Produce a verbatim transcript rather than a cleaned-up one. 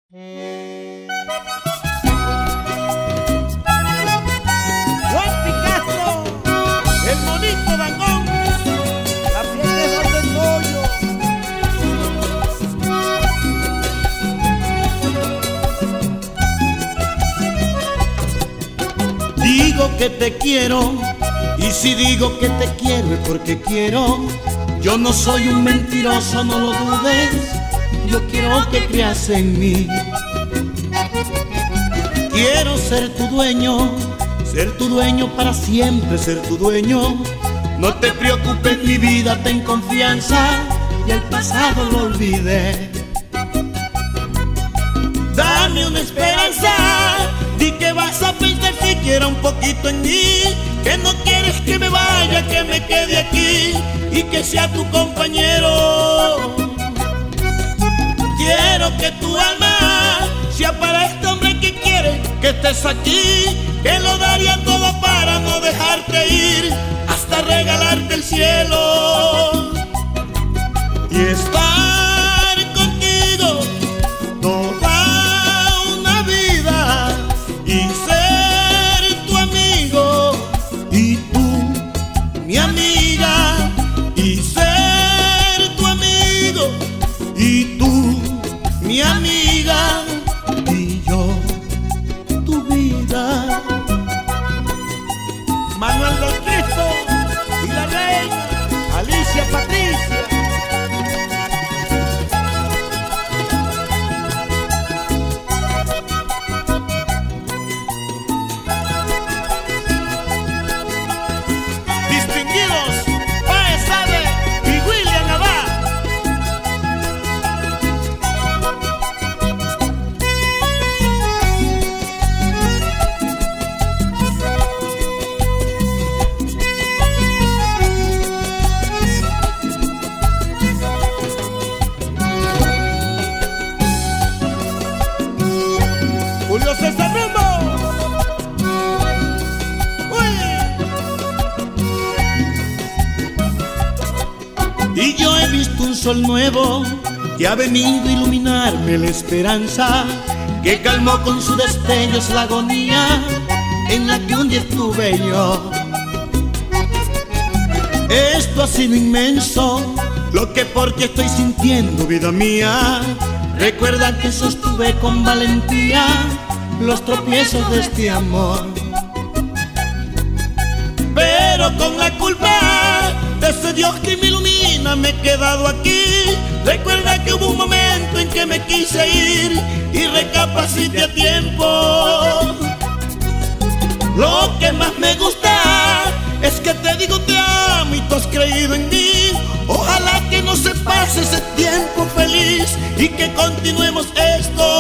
Juan Picasso, el monito Dangón, la piel del pollo. Digo que te quiero, y si digo que te quiero es porque quiero. Yo no soy un mentiroso, no lo dudes. Yo quiero que creas en mí. Quiero ser tu dueño, ser tu dueño para siempre, ser tu dueño. No te preocupes mi vida, ten confianza, y el pasado lo olvidé. Dame una esperanza, di que vas a pensar siquiera un poquito en mí, que no quieres que me vaya, que me quede aquí y que sea tu compañero. Quiero que tu alma sea para este hombre que quiere que estés aquí, que lo daría todo para no dejarte ir, hasta regalarte el cielo y estar contigo toda una vida y ser tu amigo y tú mi amiga y ser tu amigo y tú mi amiga y yo tu vida. Manuel del Cristo y la reina Alicia Patricia. Distinguidos Paez Sade y William Abad. Julio César Rumbo. Uy. Y yo he visto un sol nuevo que ha venido a iluminarme la esperanza, que calmó con sus destellos la agonía en la que un día estuve yo. Esto ha sido inmenso, lo que por ti estoy sintiendo, vida mía. Recuerda que sostuve con valentía los tropiezos de este amor, pero con la culpa de ese Dios que me ilumina me he quedado aquí. Recuerda que hubo un momento en que me quise ir y recapacité a tiempo. Lo que más me gusta es que te digo te amo y tú has creído en mí. Ojalá que no se pase ese tiempo feliz y que continuemos esto